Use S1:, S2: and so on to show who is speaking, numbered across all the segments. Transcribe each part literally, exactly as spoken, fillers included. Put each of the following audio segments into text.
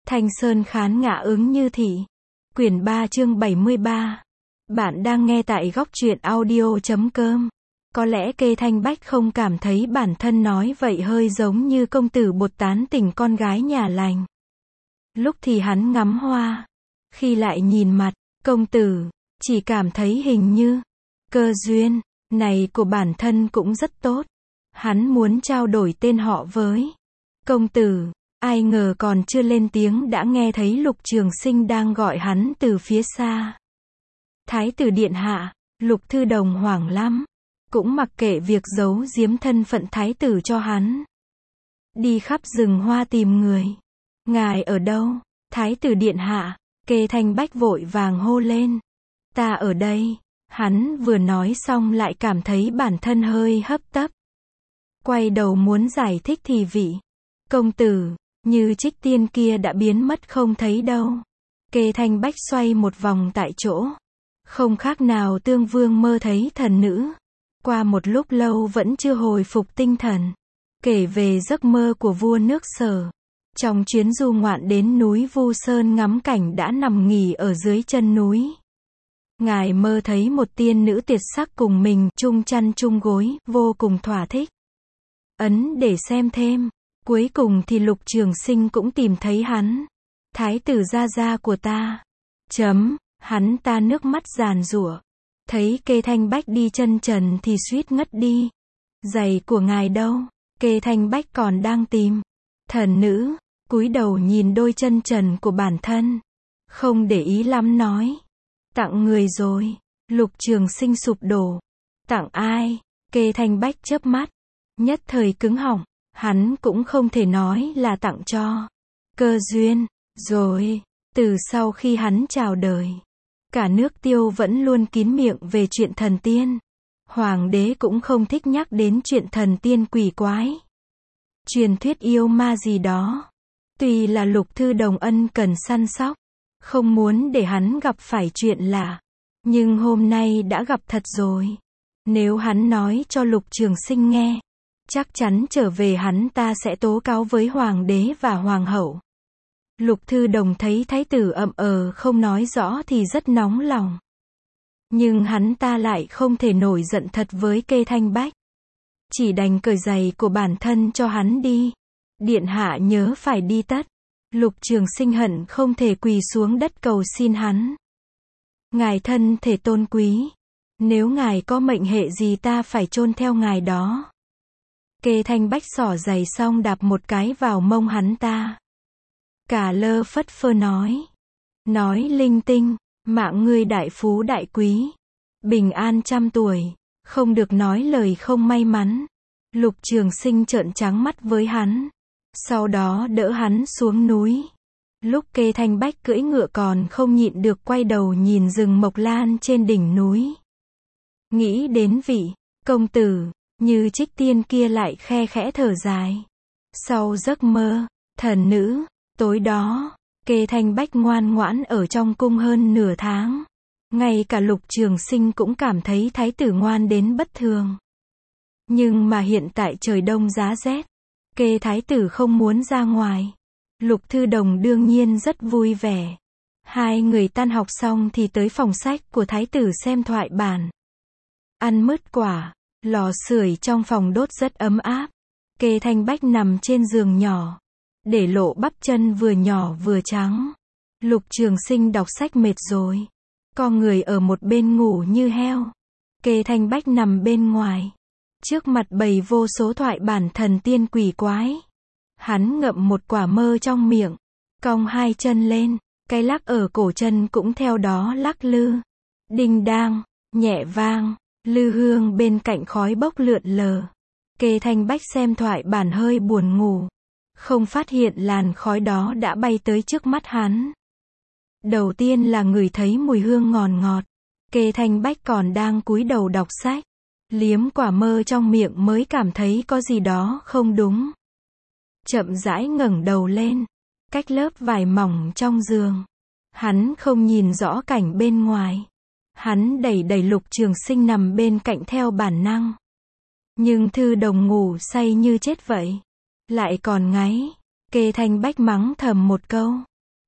S1: Thanh Sơn khán ngã ứng như thị. Quyển ba chương bảy mươi ba. Bạn đang nghe tại góc truyện audio chấm com. Có lẽ Kê Thanh Bách không cảm thấy bản thân nói vậy hơi giống như công tử bột tán tỉnh con gái nhà lành. Lúc thì hắn ngắm hoa, khi lại nhìn mặt công tử, chỉ cảm thấy hình như cơ duyên này của bản thân cũng rất tốt. Hắn muốn trao đổi tên họ với công tử, ai ngờ còn chưa lên tiếng đã nghe thấy Lục Trường Sinh đang gọi hắn từ phía xa. Thái tử điện hạ. Lục Thư Đồng hoảng lắm, cũng mặc kệ việc giấu giếm thân phận thái tử cho hắn. Đi khắp rừng hoa tìm người. Ngài ở đâu? Thái tử điện hạ. Kê Thanh Bách vội vàng hô lên. Ta ở đây. Hắn vừa nói xong lại cảm thấy bản thân hơi hấp tấp. Quay đầu muốn giải thích thì vị công tử, như Trích Tiên kia đã biến mất không thấy đâu. Kê Thanh Bách xoay một vòng tại chỗ. Không khác nào Tương Vương mơ thấy thần nữ. Qua một lúc lâu vẫn chưa hồi phục tinh thần. Kể về giấc mơ của vua nước Sở. Trong chuyến du ngoạn đến núi Vu Sơn ngắm cảnh đã nằm nghỉ ở dưới chân núi. Ngài mơ thấy một tiên nữ tuyệt sắc cùng mình chung chăn chung gối, vô cùng thỏa thích. Ấn để xem thêm. Cuối cùng thì Lục Trường Sinh cũng tìm thấy hắn. Thái tử gia gia của ta. Chấm, hắn ta nước mắt giàn giụa. Thấy Kê Thanh Bách đi chân trần thì suýt ngất đi. Giày của ngài đâu? Kê Thanh Bách còn đang tìm. Thần nữ, cúi đầu nhìn đôi chân trần của bản thân. Không để ý lắm nói. Tặng người rồi. Lục Trường Sinh sụp đổ. Tặng ai? Kê Thanh Bách chớp mắt. Nhất thời cứng họng. Hắn cũng không thể nói là tặng cho cơ duyên. Rồi, từ sau khi hắn chào đời, cả nước Tiêu vẫn luôn kín miệng về chuyện thần tiên. Hoàng đế cũng không thích nhắc đến chuyện thần tiên quỷ quái, truyền thuyết yêu ma gì đó. Tuy là Lục Thư Đồng ân cần săn sóc, không muốn để hắn gặp phải chuyện lạ, nhưng hôm nay đã gặp thật rồi. Nếu hắn nói cho Lục Trường Sinh nghe, chắc chắn trở về hắn ta sẽ tố cáo với hoàng đế và hoàng hậu. Lục Thư Đồng thấy thái tử ậm ờ không nói rõ thì rất nóng lòng. Nhưng hắn ta lại không thể nổi giận thật với Kê Thanh Bách. Chỉ đành cởi giày của bản thân cho hắn đi. Điện hạ nhớ phải đi tất. Lục Trường Sinh hận không thể quỳ xuống đất cầu xin hắn. Ngài thân thể tôn quý. Nếu ngài có mệnh hệ gì ta phải chôn theo ngài đó. Kê Thanh Bách xỏ giày xong đạp một cái vào mông hắn ta. Cả lơ phất phơ nói. Nói linh tinh, mạng ngươi đại phú đại quý. Bình an trăm tuổi, không được nói lời không may mắn. Lục Trường Sinh trợn trắng mắt với hắn. Sau đó đỡ hắn xuống núi. Lúc Kê Thanh Bách cưỡi ngựa còn không nhịn được quay đầu nhìn rừng mộc lan trên đỉnh núi. Nghĩ đến vị công tử như Trích Tiên kia lại khe khẽ thở dài. Sau giấc mơ thần nữ, tối đó Kê Thanh Bách ngoan ngoãn ở trong cung hơn nửa tháng. Ngay cả Lục Trường Sinh cũng cảm thấy thái tử ngoan đến bất thường. Nhưng mà hiện tại trời đông giá rét, Kê thái tử không muốn ra ngoài. Lục Thư Đồng đương nhiên rất vui vẻ. Hai người tan học xong thì tới phòng sách của thái tử xem thoại bản. Ăn mứt quả. Lò sưởi trong phòng đốt rất ấm áp. Kê Thanh Bách nằm trên giường nhỏ, để lộ bắp chân vừa nhỏ vừa trắng. Lục Trường Sinh đọc sách mệt rồi, con người ở một bên ngủ như heo. Kê Thanh Bách nằm bên ngoài, trước mặt bày vô số thoại bản thần tiên quỷ quái. Hắn ngậm một quả mơ trong miệng, cong hai chân lên, cái lắc ở cổ chân cũng theo đó lắc lư. Đinh đang, nhẹ vang. Lư hương bên cạnh khói bốc lượn lờ. Kê Thanh Bách xem thoại bản hơi buồn ngủ. Không phát hiện làn khói đó đã bay tới trước mắt hắn. Đầu tiên là ngửi thấy mùi hương ngọt ngọt. Kê Thanh Bách còn đang cúi đầu đọc sách, liếm quả mơ trong miệng mới cảm thấy có gì đó không đúng. Chậm rãi ngẩng đầu lên. Cách lớp vải mỏng trong giường, hắn không nhìn rõ cảnh bên ngoài. Hắn đẩy đẩy Lục Trường Sinh nằm bên cạnh theo bản năng. Nhưng Thư Đồng ngủ say như chết vậy. Lại còn ngáy. Kê Thanh Bách mắng thầm một câu.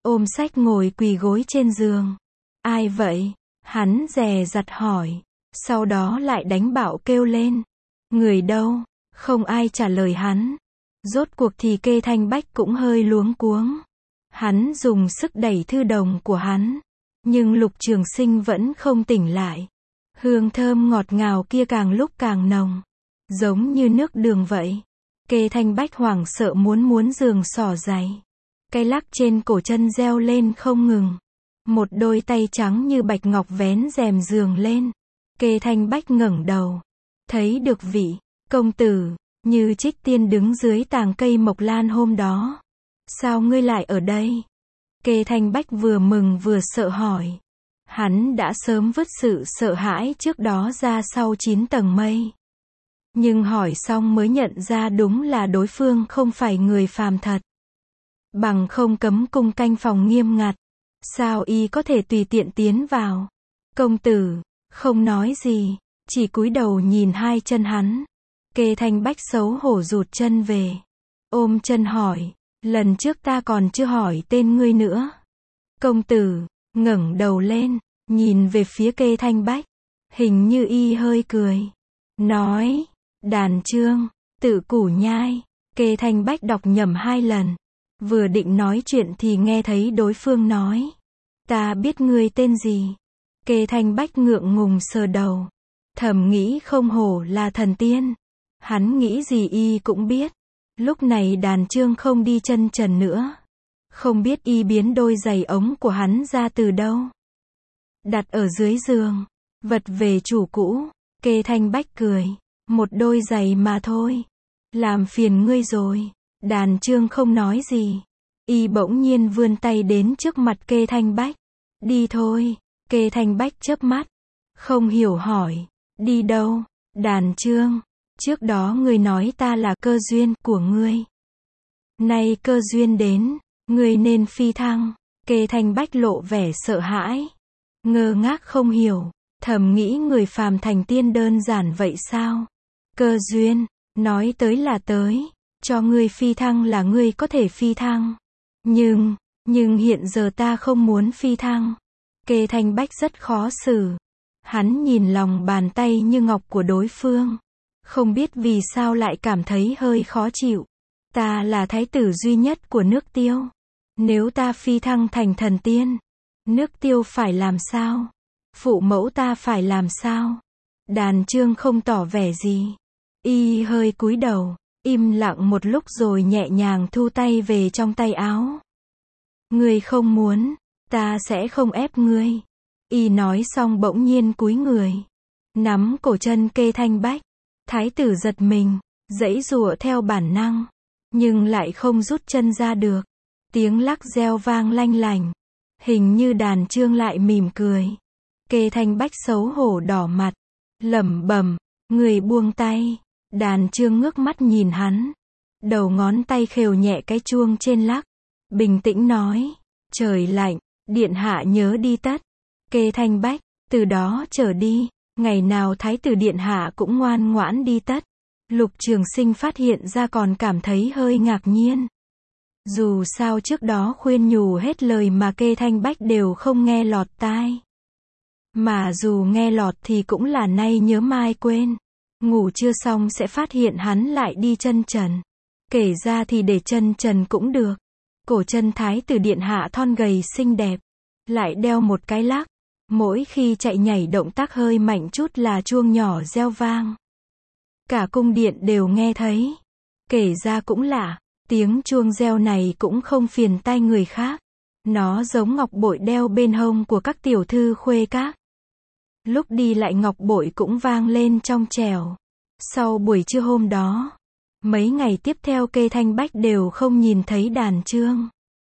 S1: ôm sách ngồi quỳ gối trên giường. Ai vậy? Hắn dè dặt hỏi. Sau đó lại đánh bạo kêu lên. Người đâu? Không ai trả lời hắn. Rốt cuộc thì Kê Thanh Bách cũng hơi luống cuống. Hắn dùng sức đẩy thư đồng của hắn. Nhưng Lục Trường Sinh vẫn không tỉnh lại. Hương thơm ngọt ngào kia càng lúc càng nồng. Giống như nước đường vậy. Kê Thanh Bách hoảng sợ muốn muốn giường xỏ giày. Cái lắc trên cổ chân reo lên không ngừng. Một đôi tay trắng như bạch ngọc vén rèm giường lên. Kê Thanh Bách ngẩng đầu. Thấy được vị công tử như Trích Tiên đứng dưới tàng cây mộc lan hôm đó. Sao ngươi lại ở đây? Kê Thanh Bách vừa mừng vừa sợ hỏi. Hắn đã sớm vứt sự sợ hãi trước đó ra sau chín tầng mây. Nhưng hỏi xong mới nhận ra đúng là đối phương không phải người phàm thật. Bằng không cấm cung canh phòng nghiêm ngặt. Sao y có thể tùy tiện tiến vào? Công tử, không nói gì, chỉ cúi đầu nhìn hai chân hắn. Kê Thanh Bách xấu hổ rụt chân về. Ôm chân hỏi, lần trước ta còn chưa hỏi tên ngươi nữa. Công tử, ngẩng đầu lên, nhìn về phía Kê Thanh Bách. Hình như y hơi cười. Nói, Đàn Trương, Tự Củ Nhai. Kê Thanh Bách đọc nhầm hai lần. Vừa định nói chuyện thì nghe thấy đối phương nói. Ta biết ngươi tên gì. Kê Thanh Bách ngượng ngùng sờ đầu. Thầm nghĩ không hổ là thần tiên. Hắn nghĩ gì y cũng biết. Lúc này Đàn Trương không đi chân trần nữa. Không biết y biến đôi giày ống của hắn ra từ đâu. Đặt ở dưới giường. Vật về chủ cũ. Kê Thanh Bách cười. Một đôi giày mà thôi. Làm phiền ngươi rồi. Đàn Trương không nói gì. Y bỗng nhiên vươn tay đến trước mặt Kê Thanh Bách. Đi thôi. Kê Thanh Bách chớp mắt. Không hiểu hỏi. Đi đâu? Đàn Trương. Trước đó ngươi nói ta là cơ duyên của ngươi. Nay cơ duyên đến. Ngươi nên phi thăng. Kê Thanh Bách lộ vẻ sợ hãi. Ngơ ngác không hiểu. Thầm nghĩ người phàm thành tiên đơn giản vậy sao? Cơ duyên. Nói tới là tới. Cho ngươi phi thăng là ngươi có thể phi thăng. Nhưng, nhưng hiện giờ ta không muốn phi thăng. Kê Thanh Bách rất khó xử. Hắn nhìn lòng bàn tay như ngọc của đối phương. Không biết vì sao lại cảm thấy hơi khó chịu. Ta là thái tử duy nhất của nước Tiêu. Nếu ta phi thăng thành thần tiên, nước Tiêu phải làm sao? Phụ mẫu ta phải làm sao? Đàn Trương không tỏ vẻ gì. Y hơi cúi đầu. Im lặng một lúc rồi nhẹ nhàng thu tay về trong tay áo. Ngươi không muốn, ta sẽ không ép ngươi. Y nói xong bỗng nhiên cúi người. Nắm cổ chân Kê Thanh Bách. Thái tử giật mình, giãy giụa theo bản năng. Nhưng lại không rút chân ra được. Tiếng lắc reo vang lanh lành. Hình như Đàn Trương lại mỉm cười. Kê Thanh Bách xấu hổ đỏ mặt. Lẩm bẩm, người buông tay. Đàn Trương ngước mắt nhìn hắn. Đầu ngón tay khều nhẹ cái chuông trên lắc. Bình tĩnh nói. Trời lạnh, điện hạ nhớ đi tất. Kê Thanh Bách, từ đó trở đi, ngày nào thái tử điện hạ cũng ngoan ngoãn đi tất. Lục Trường Sinh phát hiện ra còn cảm thấy hơi ngạc nhiên. Dù sao trước đó khuyên nhủ hết lời mà Kê Thanh Bách đều không nghe lọt tai. Mà dù nghe lọt thì cũng là nay nhớ mai quên. Ngủ chưa xong sẽ phát hiện hắn lại đi chân trần. Kể ra thì để chân trần cũng được. Cổ chân thái tử điện hạ thon gầy xinh đẹp. Lại đeo một cái lắc. Mỗi khi chạy nhảy động tác hơi mạnh chút là chuông nhỏ reo vang. Cả cung điện đều nghe thấy. Kể ra cũng lạ. Tiếng chuông reo này cũng không phiền tai người khác. Nó giống ngọc bội đeo bên hông của các tiểu thư khuê các. Lúc đi lại ngọc bội cũng vang lên trong trẻo. Sau buổi trưa hôm đó, mấy ngày tiếp theo Kê Thanh Bách đều không nhìn thấy Đàn Trương.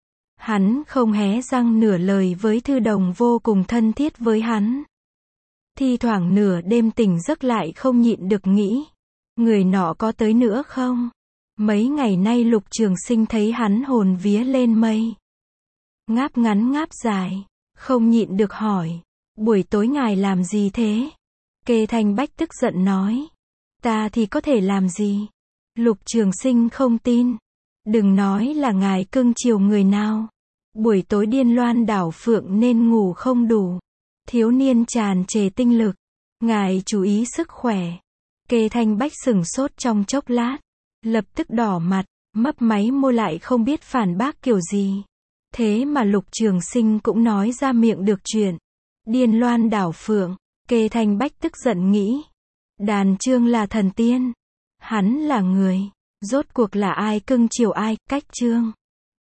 S1: Hắn không hé răng nửa lời với thư đồng vô cùng thân thiết với hắn. Thi thoảng nửa đêm tỉnh giấc lại không nhịn được nghĩ. Người nọ có tới nữa không? Mấy ngày nay Lục Trường Sinh thấy hắn hồn vía lên mây. Ngáp ngắn ngáp dài, không nhịn được hỏi. Buổi tối ngài làm gì thế? Kê Thanh Bách tức giận nói. Ta thì có thể làm gì? Lục Trường Sinh không tin. Đừng nói là ngài cưng chiều người nào. Buổi tối điên loan đảo phượng nên ngủ không đủ. Thiếu niên tràn trề tinh lực. Ngài chú ý sức khỏe. Kê Thanh Bách sửng sốt trong chốc lát. Lập tức đỏ mặt, mấp máy môi lại không biết phản bác kiểu gì. Thế mà Lục Trường Sinh cũng nói ra miệng được chuyện. Điên loan đảo phượng. Kê Thanh Bách tức giận nghĩ. Đàn Trương là thần tiên. Hắn là người. Rốt cuộc là ai cưng chiều ai, cách Trương.